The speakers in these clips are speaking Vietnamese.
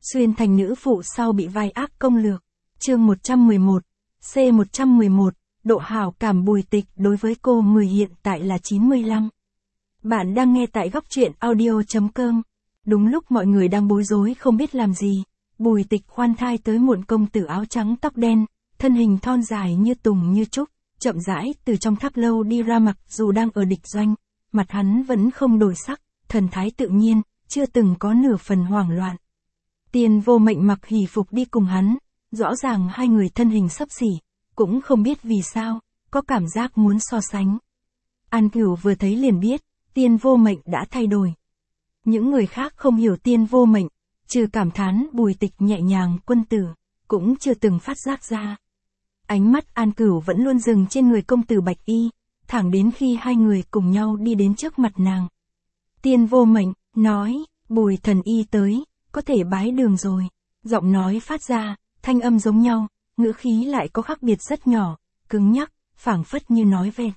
Xuyên thành nữ phụ sau bị vai ác công lược. Chương 111. C111. Độ hảo cảm Bùi Tịch đối với cô 10 hiện tại là 95. Bạn đang nghe tại góc truyện audio.com. Đúng lúc mọi người đang bối rối không biết làm gì, Bùi Tịch khoan thai tới muộn công tử áo trắng tóc đen, thân hình thon dài như tùng như trúc, chậm rãi từ trong tháp lâu đi ra. Mặc dù đang ở địch doanh, mặt hắn vẫn không đổi sắc, thần thái tự nhiên, chưa từng có nửa phần hoảng loạn. Tiên Vô Mệnh mặc hỷ phục đi cùng hắn, rõ ràng hai người thân hình xấp xỉ, cũng không biết vì sao, có cảm giác muốn so sánh. An Cửu vừa thấy liền biết, Tiên Vô Mệnh đã thay đổi. Những người khác không hiểu Tiên Vô Mệnh, trừ cảm thán Bùi Tịch nhẹ nhàng quân tử, cũng chưa từng phát giác ra. Ánh mắt An Cửu vẫn luôn dừng trên người công tử Bạch Y, thẳng đến khi hai người cùng nhau đi đến trước mặt nàng. Tiên Vô Mệnh nói, Bùi thần y tới, có thể bái đường rồi. Giọng nói phát ra, thanh âm giống nhau, ngữ khí lại có khác biệt rất nhỏ, cứng nhắc, phảng phất như nói vẹt.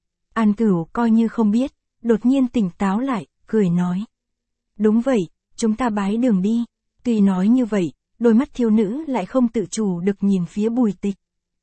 An Cửu coi như không biết, đột nhiên tỉnh táo lại, cười nói. Đúng vậy, chúng ta bái đường đi. Tuy nói như vậy, đôi mắt thiếu nữ lại không tự chủ được nhìn phía Bùi Tịch.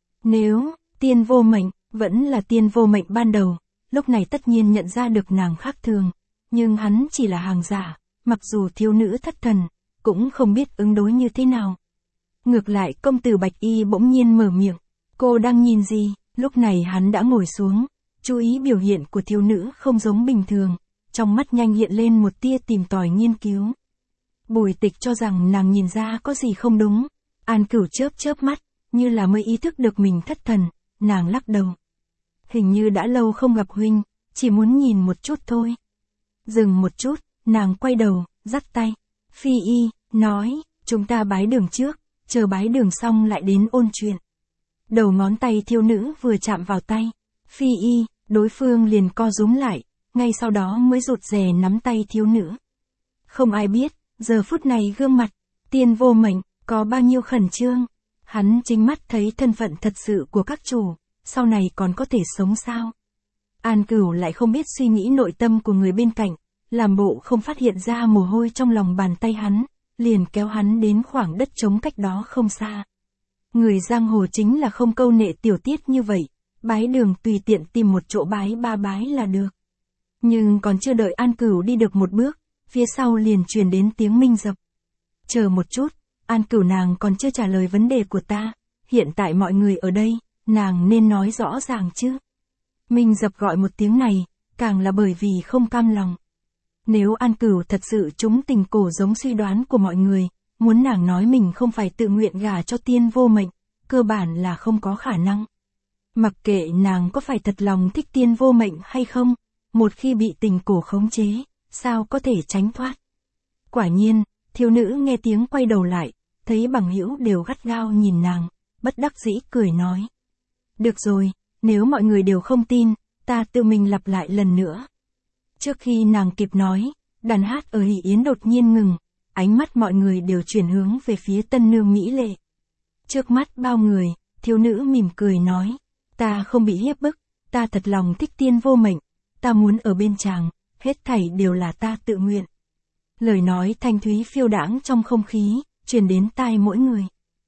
Nếu, Tiên Vô Mệnh, vẫn là Tiên Vô Mệnh ban đầu, lúc này tất nhiên nhận ra được nàng khác thường, nhưng hắn chỉ là hàng giả, mặc dù thiếu nữ thất thần, cũng không biết ứng đối như thế nào. Ngược lại công tử Bạch Y bỗng nhiên mở miệng, cô đang nhìn gì? Lúc này hắn đã ngồi xuống, chú ý biểu hiện của thiếu nữ không giống bình thường, trong mắt nhanh hiện lên một tia tìm tòi nghiên cứu. Bùi Tịch cho rằng nàng nhìn ra có gì không đúng. An Cửu chớp chớp mắt, như là mới ý thức được mình thất thần, nàng lắc đầu. Hình như đã lâu không gặp huynh, chỉ muốn nhìn một chút thôi. Dừng một chút, nàng quay đầu, dắt tay. Phi Y, nói, chúng ta bái đường trước, chờ bái đường xong lại đến ôn chuyện. Đầu ngón tay thiếu nữ vừa chạm vào tay. Phi Y, đối phương liền co rúm lại, ngay sau đó mới rụt rè nắm tay thiếu nữ. Không ai biết, giờ phút này gương mặt, Tiên Vô Mệnh, có bao nhiêu khẩn trương. Hắn chính mắt thấy thân phận thật sự của các chủ, sau này còn có thể sống sao. An Cửu lại không biết suy nghĩ nội tâm của người bên cạnh, làm bộ không phát hiện ra mồ hôi trong lòng bàn tay hắn, liền kéo hắn đến khoảng đất trống cách đó không xa. Người giang hồ chính là không câu nệ tiểu tiết như vậy, bái đường tùy tiện tìm một chỗ bái ba bái là được. Nhưng còn chưa đợi An Cửu đi được một bước, phía sau liền truyền đến tiếng Minh Dập. Chờ một chút, An Cửu nàng còn chưa trả lời vấn đề của ta, hiện tại mọi người ở đây, nàng nên nói rõ ràng chứ. Minh Dập gọi một tiếng này, càng là bởi vì không cam lòng. Nếu An Cửu thật sự trúng tình cổ giống suy đoán của mọi người, muốn nàng nói mình không phải tự nguyện gả cho Tiên Vô Mệnh, cơ bản là không có khả năng. Mặc kệ nàng có phải thật lòng thích Tiên Vô Mệnh hay không, một khi bị tình cổ khống chế, sao có thể tránh thoát. Quả nhiên, thiếu nữ nghe tiếng quay đầu lại, thấy bằng hữu đều gắt gao nhìn nàng, bất đắc dĩ cười nói. Được rồi, nếu mọi người đều không tin, ta tự mình lặp lại lần nữa. Trước khi nàng kịp nói, đàn hát ở Hỷ Yến đột nhiên ngừng, ánh mắt mọi người đều chuyển hướng về phía tân nương mỹ lệ. Trước mắt bao người, thiếu nữ mỉm cười nói, ta không bị hiếp bức, ta thật lòng thích Tiên Vô Mệnh, ta muốn ở bên chàng, hết thảy đều là ta tự nguyện. Lời nói thanh thúy phiêu đãng trong không khí, truyền đến tai mỗi người.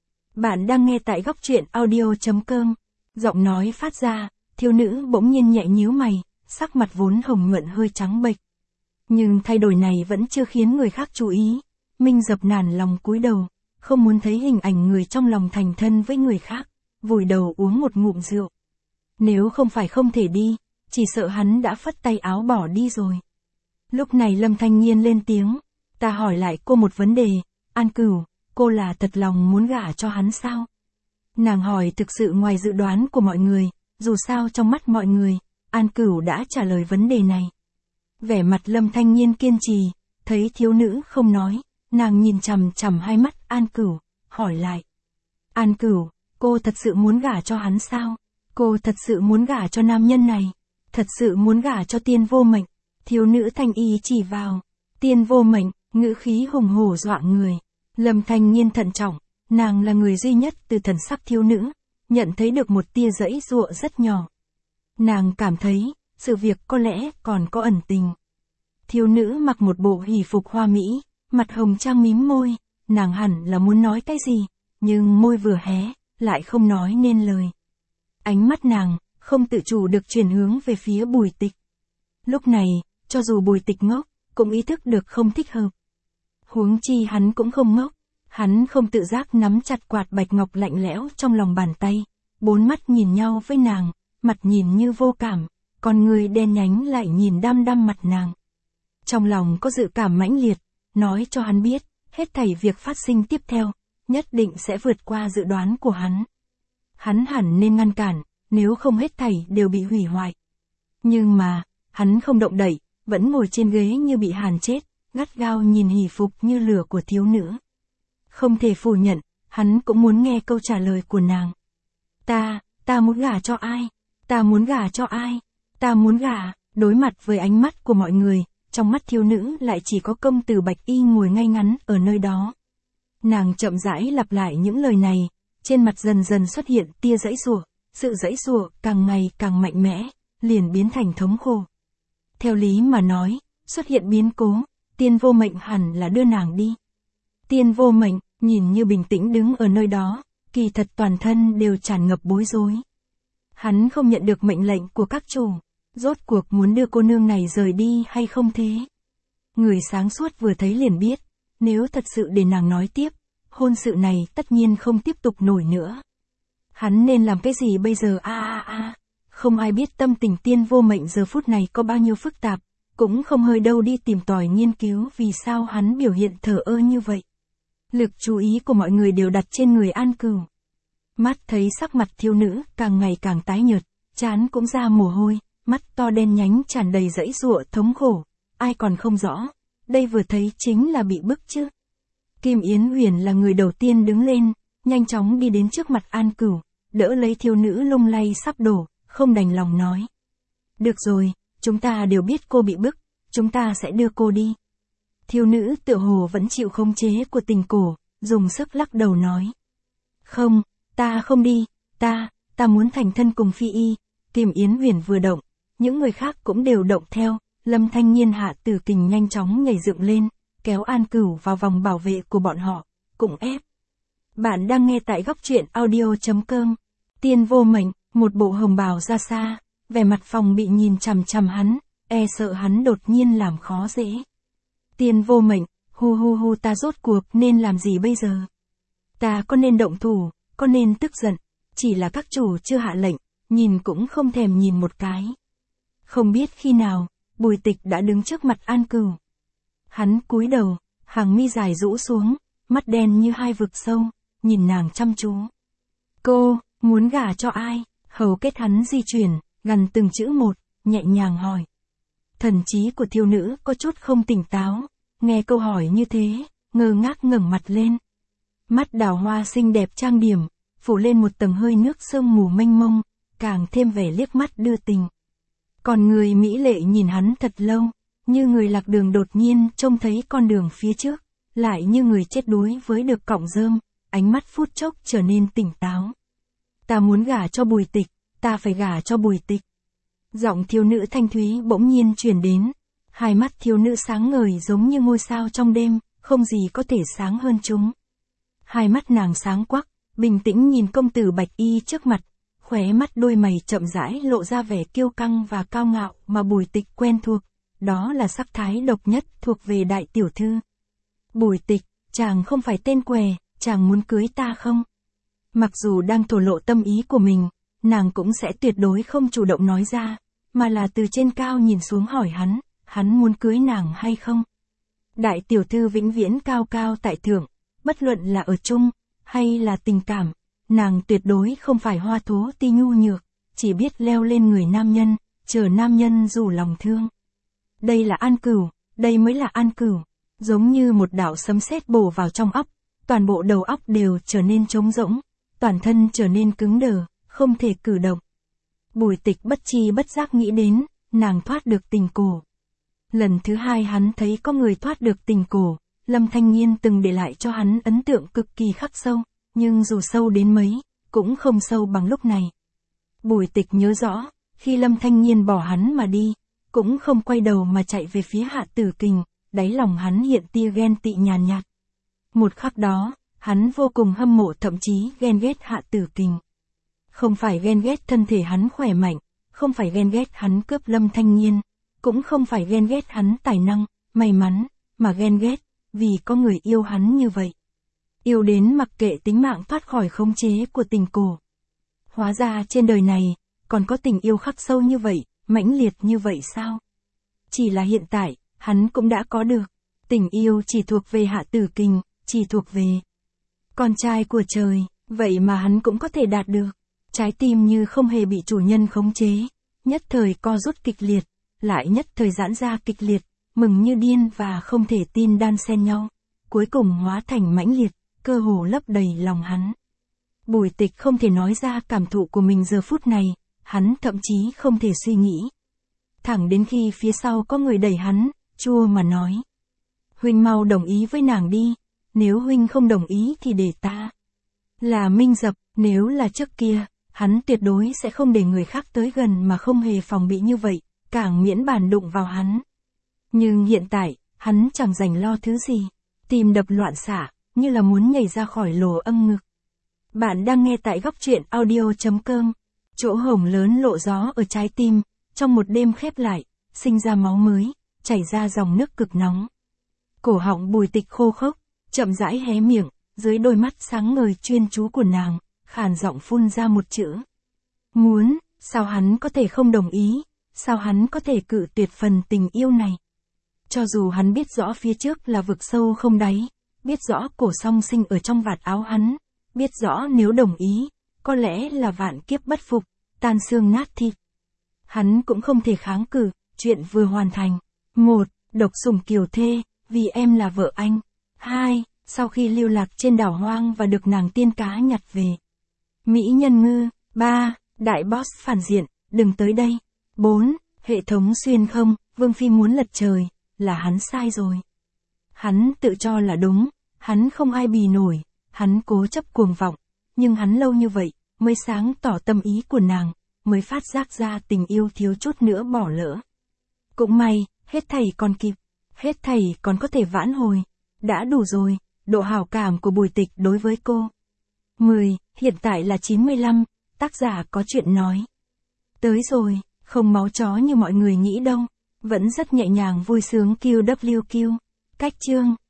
Bạn đang nghe tại góc truyện audio.com. Giọng nói phát ra, thiếu nữ bỗng nhiên nhẹ nhíu mày, sắc mặt vốn hồng nhuận hơi trắng bệch. Nhưng thay đổi này vẫn chưa khiến người khác chú ý. Minh Dập nản lòng cúi đầu, không muốn thấy hình ảnh người trong lòng thành thân với người khác, vùi đầu uống một ngụm rượu. Nếu không phải không thể đi, chỉ sợ hắn đã phất tay áo bỏ đi rồi. Lúc này Lâm Thanh Nhiên lên tiếng, ta hỏi lại cô một vấn đề, An Cửu, cô là thật lòng muốn gả cho hắn sao? Nàng hỏi thực sự ngoài dự đoán của mọi người, dù sao trong mắt mọi người, An Cửu đã trả lời vấn đề này. Vẻ mặt Lâm Thanh Nhiên kiên trì, thấy thiếu nữ không nói, nàng nhìn chằm chằm hai mắt An Cửu, hỏi lại. An Cửu, cô thật sự muốn gả cho hắn sao? Cô thật sự muốn gả cho nam nhân này? Thật sự muốn gả cho Tiên Vô Mệnh? Thiếu nữ thanh y chỉ vào. Tiên Vô Mệnh, ngữ khí hùng hổ dọa người. Lâm Thanh Nhiên thận trọng, nàng là người duy nhất từ thần sắc thiếu nữ, nhận thấy được một tia giãy giụa rất nhỏ. Nàng cảm thấy, sự việc có lẽ còn có ẩn tình. Thiếu nữ mặc một bộ hỷ phục hoa mỹ, mặt hồng trang mím môi, nàng hẳn là muốn nói cái gì, nhưng môi vừa hé, lại không nói nên lời. Ánh mắt nàng, không tự chủ được chuyển hướng về phía Bùi Tịch. Lúc này, cho dù Bùi Tịch ngốc, cũng ý thức được không thích hợp. Huống chi hắn cũng không ngốc, hắn không tự giác nắm chặt quạt bạch ngọc lạnh lẽo trong lòng bàn tay, bốn mắt nhìn nhau với nàng, mặt nhìn như vô cảm, con người đen nhánh lại nhìn đăm đăm mặt nàng. Trong lòng có dự cảm mãnh liệt, nói cho hắn biết, hết thảy việc phát sinh tiếp theo, nhất định sẽ vượt qua dự đoán của hắn. Hắn hẳn nên ngăn cản, nếu không hết thảy đều bị hủy hoại. Nhưng mà, hắn không động đậy, vẫn ngồi trên ghế như bị hàn chết, gắt gao nhìn hỉ phục như lửa của thiếu nữ. Không thể phủ nhận, hắn cũng muốn nghe câu trả lời của nàng. Ta muốn gả cho ai? Ta muốn gả cho ai? Ta muốn gả. Đối mặt với ánh mắt của mọi người, trong mắt thiếu nữ lại chỉ có công tử Bạch Y ngồi ngay ngắn ở nơi đó. Nàng chậm rãi lặp lại những lời này, trên mặt dần dần xuất hiện tia giãy giụa, sự giãy giụa càng ngày càng mạnh mẽ, liền biến thành thống khổ. Theo lý mà nói, xuất hiện biến cố, Tiên Vô Mệnh hẳn là đưa nàng đi. Tiên Vô Mệnh, nhìn như bình tĩnh đứng ở nơi đó, kỳ thật toàn thân đều tràn ngập bối rối. Hắn không nhận được mệnh lệnh của các chủ, rốt cuộc muốn đưa cô nương này rời đi hay không thế? Người sáng suốt vừa thấy liền biết, nếu thật sự để nàng nói tiếp, hôn sự này tất nhiên không tiếp tục nổi nữa. Hắn nên làm cái gì bây giờ Không ai biết tâm tình Tiên Vô Mệnh giờ phút này có bao nhiêu phức tạp, cũng không hơi đâu đi tìm tòi nghiên cứu vì sao hắn biểu hiện thờ ơ như vậy. Lực chú ý của mọi người đều đặt trên người An Cửu. Mắt thấy sắc mặt thiếu nữ càng ngày càng tái nhợt, trán cũng ra mồ hôi, mắt to đen nhánh tràn đầy giãy giụa thống khổ, ai còn không rõ, đây vừa thấy chính là bị bức chứ. Kim Yến Huyền là người đầu tiên đứng lên, nhanh chóng đi đến trước mặt An Cửu, đỡ lấy thiếu nữ lung lay sắp đổ, không đành lòng nói. Được rồi, chúng ta đều biết cô bị bức, chúng ta sẽ đưa cô đi. Thiếu nữ tựa hồ vẫn chịu khống chế của tình cổ, dùng sức lắc đầu nói. Không, ta không đi, ta muốn thành thân cùng Phi Y. Kim Yến Huyền vừa động, những người khác cũng đều động theo, Lâm Thanh Nhiên Hạ Tử Kình nhanh chóng nhảy dựng lên, kéo An Cửu vào vòng bảo vệ của bọn họ, cũng ép. Bạn đang nghe tại góc truyện audio.com. Tiên Vô Mệnh, một bộ hồng bào ra xa, vẻ mặt phòng bị nhìn chằm chằm hắn, e sợ hắn đột nhiên làm khó dễ. Tiên Vô Mệnh, hu ta rốt cuộc nên làm gì bây giờ? Ta có nên động thủ, có nên tức giận, chỉ là các chủ chưa hạ lệnh, nhìn cũng không thèm nhìn một cái. Không biết khi nào, Bùi Tịch đã đứng trước mặt An Cửu. Hắn cúi đầu, hàng mi dài rũ xuống, mắt đen như hai vực sâu, nhìn nàng chăm chú. Cô, muốn gả cho ai? Hầu kết hắn di chuyển, gần từng chữ một, nhẹ nhàng hỏi. Thần trí của thiếu nữ có chút không tỉnh táo, nghe câu hỏi như thế, ngơ ngác ngẩng mặt lên. Mắt đào hoa xinh đẹp trang điểm, phủ lên một tầng hơi nước sương mù mênh mông, càng thêm vẻ liếc mắt đưa tình. Còn người mỹ lệ nhìn hắn thật lâu, như người lạc đường đột nhiên trông thấy con đường phía trước, lại như người chết đuối với được cọng rơm, ánh mắt phút chốc trở nên tỉnh táo. Ta muốn gả cho Bùi Tịch, ta phải gả cho Bùi Tịch. Giọng thiếu nữ thanh thúy bỗng nhiên truyền đến, hai mắt thiếu nữ sáng ngời giống như ngôi sao trong đêm, không gì có thể sáng hơn chúng. Hai mắt nàng sáng quắc, bình tĩnh nhìn công tử Bạch Y trước mặt, khóe mắt đôi mày chậm rãi lộ ra vẻ kiêu căng và cao ngạo mà Bùi Tịch quen thuộc, đó là sắc thái độc nhất thuộc về đại tiểu thư. Bùi Tịch, chàng không phải tên què, chàng muốn cưới ta không? Mặc dù đang thổ lộ tâm ý của mình, nàng cũng sẽ tuyệt đối không chủ động nói ra, mà là từ trên cao nhìn xuống hỏi hắn muốn cưới nàng hay không? Đại tiểu thư vĩnh viễn cao cao tại thượng, bất luận là ở chung, hay là tình cảm, nàng tuyệt đối không phải hoa thố ti nhu nhược, chỉ biết leo lên người nam nhân, chờ nam nhân rủ lòng thương. Đây là An Cửu, đây mới là An Cửu, giống như một đạo sấm sét bổ vào trong óc, toàn bộ đầu óc đều trở nên trống rỗng, toàn thân trở nên cứng đờ, không thể cử động. Bùi Tịch bất chi bất giác nghĩ đến, nàng thoát được tình cổ. Lần thứ hai hắn thấy có người thoát được tình cổ, Lâm Thanh Nhiên từng để lại cho hắn ấn tượng cực kỳ khắc sâu, nhưng dù sâu đến mấy, cũng không sâu bằng lúc này. Bùi Tịch nhớ rõ, khi Lâm Thanh Nhiên bỏ hắn mà đi, cũng không quay đầu mà chạy về phía Hạ Tử Kình, đáy lòng hắn hiện tia ghen tị nhàn nhạt. Một khắc đó, hắn vô cùng hâm mộ thậm chí ghen ghét Hạ Tử Kình. Không phải ghen ghét thân thể hắn khỏe mạnh, không phải ghen ghét hắn cướp Lâm Thanh Nhiên, cũng không phải ghen ghét hắn tài năng, may mắn, mà ghen ghét, vì có người yêu hắn như vậy. Yêu đến mặc kệ tính mạng thoát khỏi khống chế của tình cổ. Hóa ra trên đời này, còn có tình yêu khắc sâu như vậy, mãnh liệt như vậy sao? Chỉ là hiện tại, hắn cũng đã có được. Tình yêu chỉ thuộc về Hạ Tử Kình, chỉ thuộc về con trai của trời, vậy mà hắn cũng có thể đạt được. Trái tim như không hề bị chủ nhân khống chế, nhất thời co rút kịch liệt, lại nhất thời giãn ra kịch liệt, mừng như điên và không thể tin đan xen nhau, cuối cùng hóa thành mãnh liệt, cơ hồ lấp đầy lòng hắn. Bùi Tịch không thể nói ra cảm thụ của mình giờ phút này, hắn thậm chí không thể suy nghĩ. Thẳng đến khi phía sau có người đẩy hắn, chua mà nói. Huynh mau đồng ý với nàng đi, nếu huynh không đồng ý thì để ta là minh dập, nếu là trước kia, hắn tuyệt đối sẽ không để người khác tới gần mà không hề phòng bị như vậy, càng miễn bàn đụng vào hắn. Nhưng hiện tại, hắn chẳng dành lo thứ gì, tim đập loạn xạ, như là muốn nhảy ra khỏi lỗ âm ngực. Bạn đang nghe tại góc truyện audio.com, chỗ hổng lớn lộ gió ở trái tim, trong một đêm khép lại, sinh ra máu mới, chảy ra dòng nước cực nóng. Cổ họng Bùi Tịch khô khốc, chậm rãi hé miệng, dưới đôi mắt sáng ngời chuyên chú của nàng, khàn giọng phun ra một chữ. Muốn, sao hắn có thể không đồng ý, sao hắn có thể cự tuyệt phần tình yêu này. Cho dù hắn biết rõ phía trước là vực sâu không đáy, biết rõ cổ song sinh ở trong vạt áo hắn, biết rõ nếu đồng ý, có lẽ là vạn kiếp bất phục, tan xương nát thịt. Hắn cũng không thể kháng cự, chuyện vừa hoàn thành. 1. Độc sủng kiều thê, vì em là vợ anh. 2. Sau khi lưu lạc trên đảo hoang và được nàng tiên cá nhặt về. Mỹ nhân ngư. 3. Đại boss phản diện, đừng tới đây. 4. Hệ thống xuyên không, Vương Phi muốn lật trời, là hắn sai rồi. Hắn tự cho là đúng, hắn không ai bì nổi, hắn cố chấp cuồng vọng, nhưng hắn lâu như vậy, mới sáng tỏ tâm ý của nàng, mới phát giác ra tình yêu thiếu chút nữa bỏ lỡ. Cũng may, hết thảy còn kịp, hết thảy còn có thể vãn hồi, đã đủ rồi, độ hảo cảm của Bùi Tịch đối với cô. 10, hiện tại là 95, tác giả có chuyện nói. Tới rồi, không máu chó như mọi người nghĩ đâu, vẫn rất nhẹ nhàng vui sướng QWQ. Cách chương